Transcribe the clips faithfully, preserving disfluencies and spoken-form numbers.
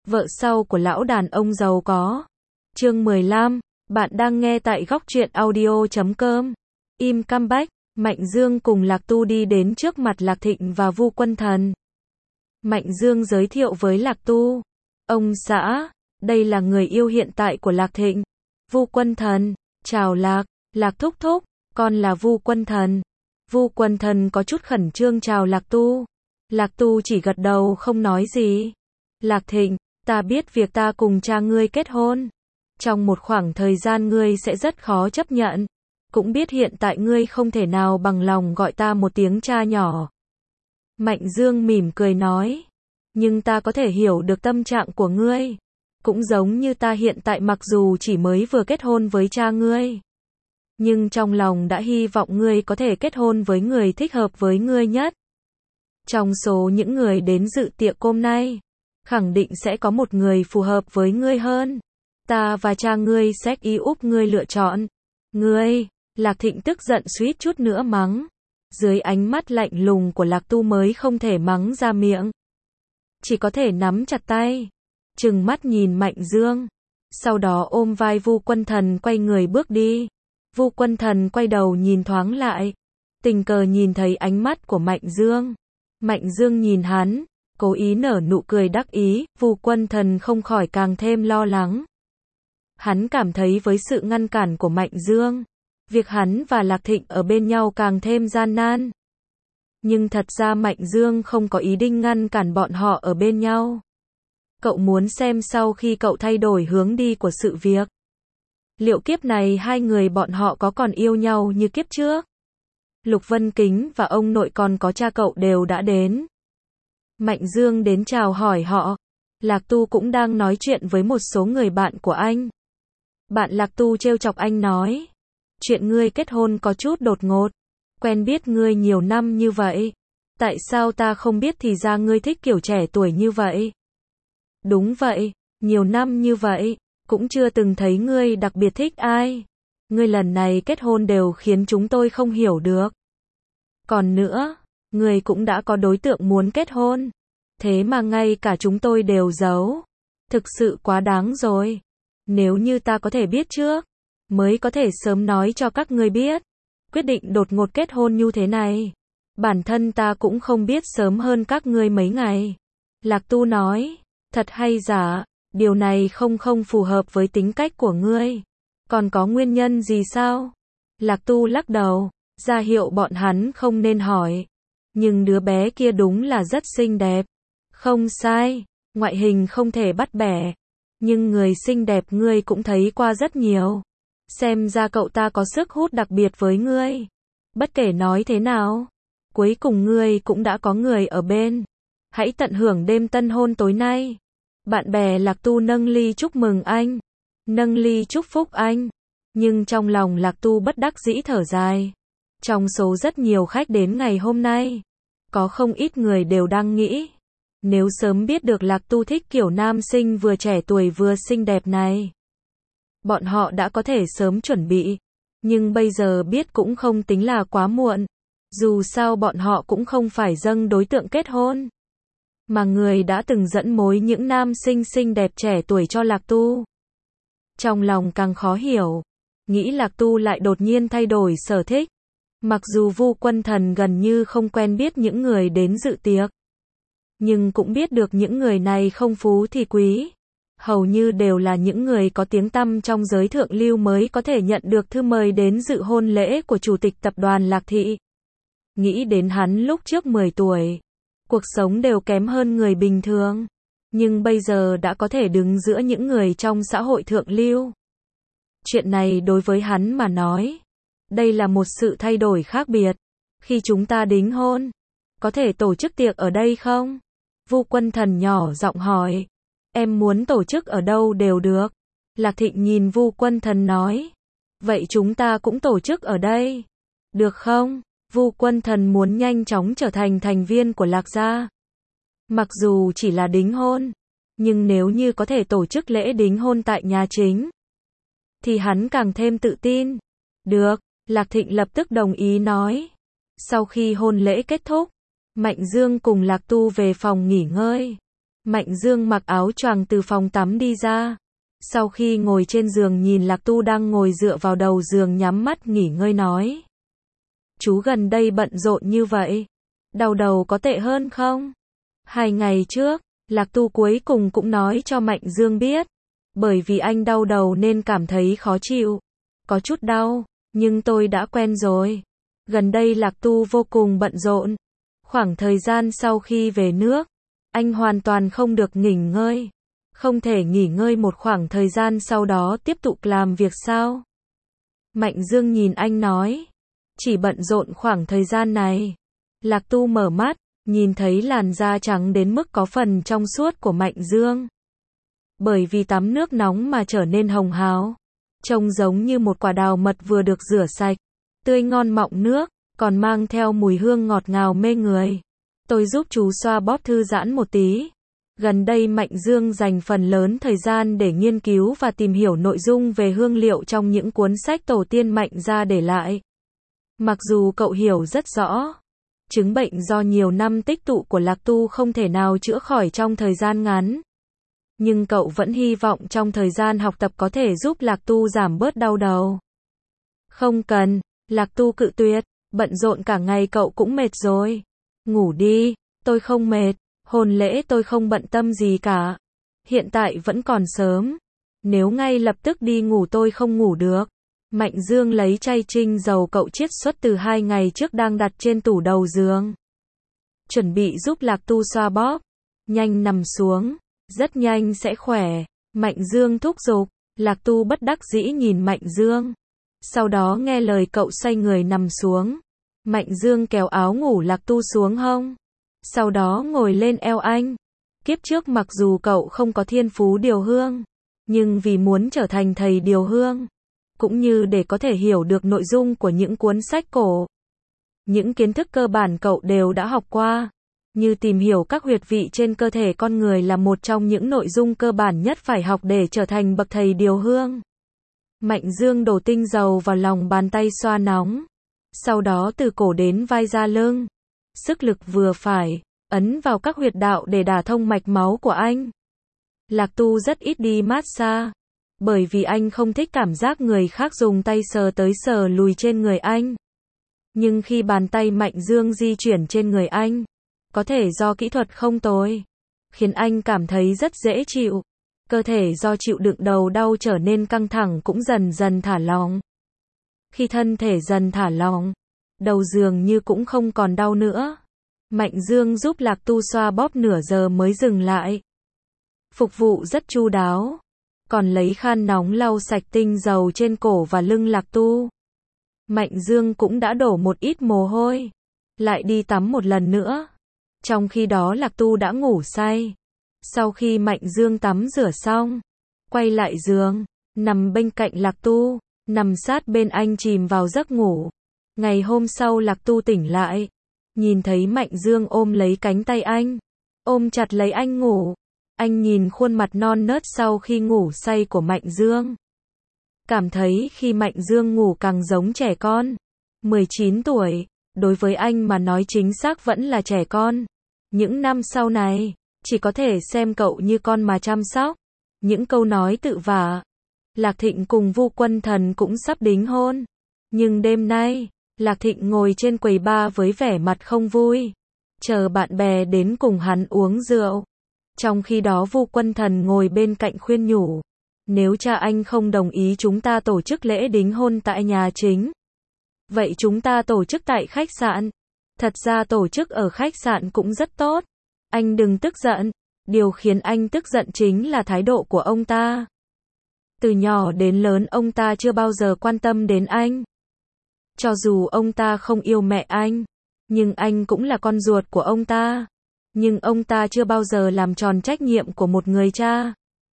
vợ sau của lão đàn ông giàu có. Chương mười lăm, bạn đang nghe tại góc truyện audio chấm com. Im comeback, Mạnh Dương cùng Lạc Tu đi đến trước mặt Lạc Thịnh và Vu Quân Thần. Mạnh Dương giới thiệu với Lạc Tu, ông xã, đây là người yêu hiện tại của Lạc Thịnh. Vu Quân Thần, chào Lạc, Lạc thúc thúc, con là Vu Quân Thần. Vu Quân Thần có chút khẩn trương chào Lạc Tu. Lạc Tu chỉ gật đầu không nói gì. Lạc Thịnh, ta biết việc ta cùng cha ngươi kết hôn. Trong một khoảng thời gian ngươi sẽ rất khó chấp nhận. Cũng biết hiện tại ngươi không thể nào bằng lòng gọi ta một tiếng cha nhỏ. Mạnh Dương mỉm cười nói. Nhưng ta có thể hiểu được tâm trạng của ngươi. Cũng giống như ta hiện tại mặc dù chỉ mới vừa kết hôn với cha ngươi. Nhưng trong lòng đã hy vọng ngươi có thể kết hôn với người thích hợp với ngươi nhất. Trong số những người đến dự tiệc hôm nay, khẳng định sẽ có một người phù hợp với ngươi hơn. Ta và cha ngươi sẽ ý úp ngươi lựa chọn. Ngươi, Lạc Thịnh tức giận suýt chút nữa mắng. Dưới ánh mắt lạnh lùng của Lạc Tu mới không thể mắng ra miệng. Chỉ có thể nắm chặt tay, trừng mắt nhìn Mạnh Dương. Sau đó ôm vai Vu Quân Thần quay người bước đi. Vu Quân Thần quay đầu nhìn thoáng lại, tình cờ nhìn thấy ánh mắt của Mạnh Dương. Mạnh Dương nhìn hắn, cố ý nở nụ cười đắc ý, Vu Quân Thần không khỏi càng thêm lo lắng. Hắn cảm thấy với sự ngăn cản của Mạnh Dương, việc hắn và Lạc Thịnh ở bên nhau càng thêm gian nan. Nhưng thật ra Mạnh Dương không có ý định ngăn cản bọn họ ở bên nhau. Cậu muốn xem sau khi cậu thay đổi hướng đi của sự việc, liệu kiếp này hai người bọn họ có còn yêu nhau như kiếp trước? Lục Vân Kính và ông nội còn có cha cậu đều đã đến. Mạnh Dương đến chào hỏi họ. Lạc Tu cũng đang nói chuyện với một số người bạn của anh. Bạn Lạc Tu trêu chọc anh nói, chuyện ngươi kết hôn có chút đột ngột. Quen biết ngươi nhiều năm như vậy, tại sao ta không biết thì ra ngươi thích kiểu trẻ tuổi như vậy? Đúng vậy, nhiều năm như vậy, cũng chưa từng thấy ngươi đặc biệt thích ai. Ngươi lần này kết hôn đều khiến chúng tôi không hiểu được. Còn nữa, ngươi cũng đã có đối tượng muốn kết hôn. Thế mà ngay cả chúng tôi đều giấu. Thực sự quá đáng rồi. Nếu như ta có thể biết trước, mới có thể sớm nói cho các ngươi biết. Quyết định đột ngột kết hôn như thế này. Bản thân ta cũng không biết sớm hơn các ngươi mấy ngày. Lạc Tu nói, thật hay giả, điều này không không phù hợp với tính cách của ngươi. Còn có nguyên nhân gì sao? Lạc Tu lắc đầu, ra hiệu bọn hắn không nên hỏi. Nhưng đứa bé kia đúng là rất xinh đẹp. Không sai, ngoại hình không thể bắt bẻ. Nhưng người xinh đẹp ngươi cũng thấy qua rất nhiều. Xem ra cậu ta có sức hút đặc biệt với ngươi. Bất kể nói thế nào, cuối cùng ngươi cũng đã có người ở bên. Hãy tận hưởng đêm tân hôn tối nay. Bạn bè Lạc Tu nâng ly chúc mừng anh. Nâng ly chúc phúc anh. Nhưng trong lòng Lạc Tu bất đắc dĩ thở dài. Trong số rất nhiều khách đến ngày hôm nay, có không ít người đều đang nghĩ, nếu sớm biết được Lạc Tu thích kiểu nam sinh vừa trẻ tuổi vừa xinh đẹp này, bọn họ đã có thể sớm chuẩn bị. Nhưng bây giờ biết cũng không tính là quá muộn. Dù sao bọn họ cũng không phải dâng đối tượng kết hôn, mà người đã từng dẫn mối những nam sinh xinh đẹp trẻ tuổi cho Lạc Tu. Trong lòng càng khó hiểu, nghĩ Lạc Tu lại đột nhiên thay đổi sở thích. Mặc dù Vu Quân Thần gần như không quen biết những người đến dự tiệc, nhưng cũng biết được những người này không phú thì quý. Hầu như đều là những người có tiếng tăm trong giới thượng lưu mới có thể nhận được thư mời đến dự hôn lễ của chủ tịch tập đoàn Lạc Thị. Nghĩ đến hắn lúc trước mười tuổi, cuộc sống đều kém hơn người bình thường, nhưng bây giờ đã có thể đứng giữa những người trong xã hội thượng lưu. Chuyện này đối với hắn mà nói, đây là một sự thay đổi khác biệt. Khi chúng ta đính hôn, có thể tổ chức tiệc ở đây không? Vu Quân Thần nhỏ giọng hỏi. Em muốn tổ chức ở đâu đều được. Lạc Thịnh nhìn Vu Quân Thần nói. Vậy chúng ta cũng tổ chức ở đây, được không? Vu Quân Thần muốn nhanh chóng trở thành thành viên của Lạc gia. Mặc dù chỉ là đính hôn, nhưng nếu như có thể tổ chức lễ đính hôn tại nhà chính, thì hắn càng thêm tự tin. Được, Lạc Thịnh lập tức đồng ý nói. Sau khi hôn lễ kết thúc, Mạnh Dương cùng Lạc Tu về phòng nghỉ ngơi. Mạnh Dương mặc áo choàng từ phòng tắm đi ra. Sau khi ngồi trên giường nhìn Lạc Tu đang ngồi dựa vào đầu giường nhắm mắt nghỉ ngơi nói. Chú gần đây bận rộn như vậy. Đau đầu có tệ hơn không? Hai ngày trước, Lạc Tu cuối cùng cũng nói cho Mạnh Dương biết. Bởi vì anh đau đầu nên cảm thấy khó chịu. Có chút đau, nhưng tôi đã quen rồi. Gần đây Lạc Tu vô cùng bận rộn. Khoảng thời gian sau khi về nước, anh hoàn toàn không được nghỉ ngơi. Không thể nghỉ ngơi một khoảng thời gian sau đó tiếp tục làm việc sao? Mạnh Dương nhìn anh nói. Chỉ bận rộn khoảng thời gian này. Lạc Tu mở mắt, nhìn thấy làn da trắng đến mức có phần trong suốt của Mạnh Dương. Bởi vì tắm nước nóng mà trở nên hồng hào. Trông giống như một quả đào mật vừa được rửa sạch. Tươi ngon mọng nước, còn mang theo mùi hương ngọt ngào mê người. Tôi giúp chú xoa bóp thư giãn một tí. Gần đây Mạnh Dương dành phần lớn thời gian để nghiên cứu và tìm hiểu nội dung về hương liệu trong những cuốn sách tổ tiên Mạnh gia để lại. Mặc dù cậu hiểu rất rõ, chứng bệnh do nhiều năm tích tụ của Lạc Tu không thể nào chữa khỏi trong thời gian ngắn. Nhưng cậu vẫn hy vọng trong thời gian học tập có thể giúp Lạc Tu giảm bớt đau đầu. Không cần, Lạc Tu cự tuyệt, bận rộn cả ngày cậu cũng mệt rồi. Ngủ đi, tôi không mệt, hôn lễ tôi không bận tâm gì cả. Hiện tại vẫn còn sớm. Nếu ngay lập tức đi ngủ tôi không ngủ được. Mạnh Dương lấy chai trinh dầu cậu chiết xuất từ hai ngày trước đang đặt trên tủ đầu giường. Chuẩn bị giúp Lạc Tu xoa bóp. Nhanh nằm xuống, rất nhanh sẽ khỏe. Mạnh Dương thúc giục, Lạc Tu bất đắc dĩ nhìn Mạnh Dương. Sau đó nghe lời cậu xoay người nằm xuống. Mạnh Dương kéo áo ngủ Lạc Tu xuống hông. Sau đó ngồi lên eo anh. Kiếp trước mặc dù cậu không có thiên phú điều hương, nhưng vì muốn trở thành thầy điều hương, cũng như để có thể hiểu được nội dung của những cuốn sách cổ, những kiến thức cơ bản cậu đều đã học qua, như tìm hiểu các huyệt vị trên cơ thể con người là một trong những nội dung cơ bản nhất phải học để trở thành bậc thầy điều hương. Mạnh Dương đổ tinh dầu vào lòng bàn tay xoa nóng, sau đó từ cổ đến vai ra lưng, sức lực vừa phải, ấn vào các huyệt đạo để đả thông mạch máu của anh. Lạc Tu rất ít đi massage, bởi vì anh không thích cảm giác người khác dùng tay sờ tới sờ lùi trên người anh. Nhưng khi bàn tay Mạnh Dương di chuyển trên người anh, có thể do kỹ thuật không tồi, khiến anh cảm thấy rất dễ chịu. Cơ thể do chịu đựng đầu đau trở nên căng thẳng cũng dần dần thả lỏng. Khi thân thể dần thả lỏng, đầu dường như cũng không còn đau nữa. Mạnh Dương giúp Lạc Tu xoa bóp nửa giờ mới dừng lại. Phục vụ rất chu đáo, còn lấy khăn nóng lau sạch tinh dầu trên cổ và lưng Lạc Tu. Mạnh Dương cũng đã đổ một ít mồ hôi, lại đi tắm một lần nữa. Trong khi đó Lạc Tu đã ngủ say. Sau khi Mạnh Dương tắm rửa xong, quay lại giường, nằm bên cạnh Lạc Tu, nằm sát bên anh chìm vào giấc ngủ. Ngày hôm sau Lạc Tu tỉnh lại, nhìn thấy Mạnh Dương ôm lấy cánh tay anh, ôm chặt lấy anh ngủ. Anh nhìn khuôn mặt non nớt sau khi ngủ say của Mạnh Dương. Cảm thấy khi Mạnh Dương ngủ càng giống trẻ con. mười chín tuổi, đối với anh mà nói chính xác vẫn là trẻ con. Những năm sau này, chỉ có thể xem cậu như con mà chăm sóc. Những câu nói tự vả. Lạc Thịnh cùng Vu Quân Thần cũng sắp đính hôn. Nhưng đêm nay, Lạc Thịnh ngồi trên quầy bar với vẻ mặt không vui, chờ bạn bè đến cùng hắn uống rượu. Trong khi đó Vu Quân Thần ngồi bên cạnh khuyên nhủ, nếu cha anh không đồng ý chúng ta tổ chức lễ đính hôn tại nhà chính, vậy chúng ta tổ chức tại khách sạn. Thật ra tổ chức ở khách sạn cũng rất tốt. Anh đừng tức giận. Điều khiến anh tức giận chính là thái độ của ông ta. Từ nhỏ đến lớn ông ta chưa bao giờ quan tâm đến anh. Cho dù ông ta không yêu mẹ anh, nhưng anh cũng là con ruột của ông ta. Nhưng ông ta chưa bao giờ làm tròn trách nhiệm của một người cha.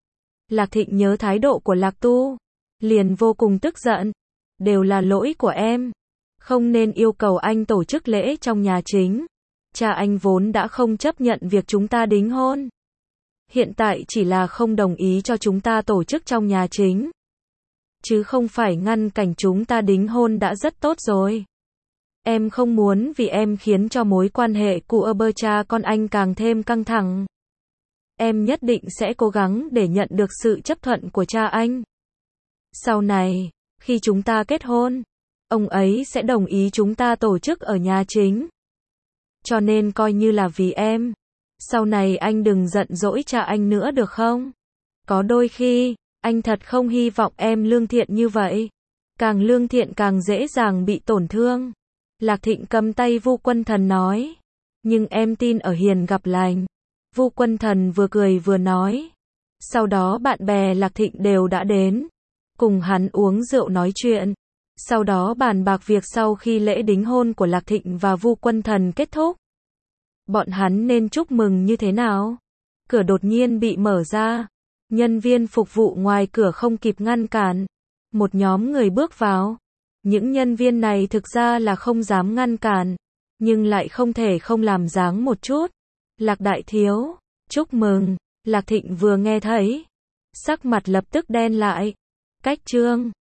Lạc Thịnh nhớ thái độ của Lạc Tu, liền vô cùng tức giận. Đều là lỗi của em. Không nên yêu cầu anh tổ chức lễ trong nhà chính. Cha anh vốn đã không chấp nhận việc chúng ta đính hôn. Hiện tại chỉ là không đồng ý cho chúng ta tổ chức trong nhà chính. Chứ không phải ngăn cảnh chúng ta đính hôn đã rất tốt rồi. Em không muốn vì em khiến cho mối quan hệ của bơ cha con anh càng thêm căng thẳng. em nhất định sẽ cố gắng để nhận được sự chấp thuận của cha anh. Sau này, khi chúng ta kết hôn, ông ấy sẽ đồng ý chúng ta tổ chức ở nhà chính. Cho nên coi như là vì em. Sau này anh đừng giận dỗi cha anh nữa được không? Có đôi khi, anh thật không hy vọng em lương thiện như vậy. Càng lương thiện càng dễ dàng bị tổn thương. Lạc Thịnh cầm tay Vu Quân Thần nói. Nhưng em tin ở hiền gặp lành. Vu Quân Thần vừa cười vừa nói. Sau đó bạn bè Lạc Thịnh đều đã đến. Cùng hắn uống rượu nói chuyện. Sau đó bàn bạc việc sau khi lễ đính hôn của Lạc Thịnh và Vu Quân Thần kết thúc. Bọn hắn nên chúc mừng như thế nào? Cửa đột nhiên bị mở ra. Nhân viên phục vụ ngoài cửa không kịp ngăn cản. Một nhóm người bước vào. Những nhân viên này thực ra là không dám ngăn cản. Nhưng lại không thể không làm dáng một chút. Lạc đại thiếu, chúc mừng. Lạc Thịnh vừa nghe thấy. Sắc mặt lập tức đen lại. Cách trương.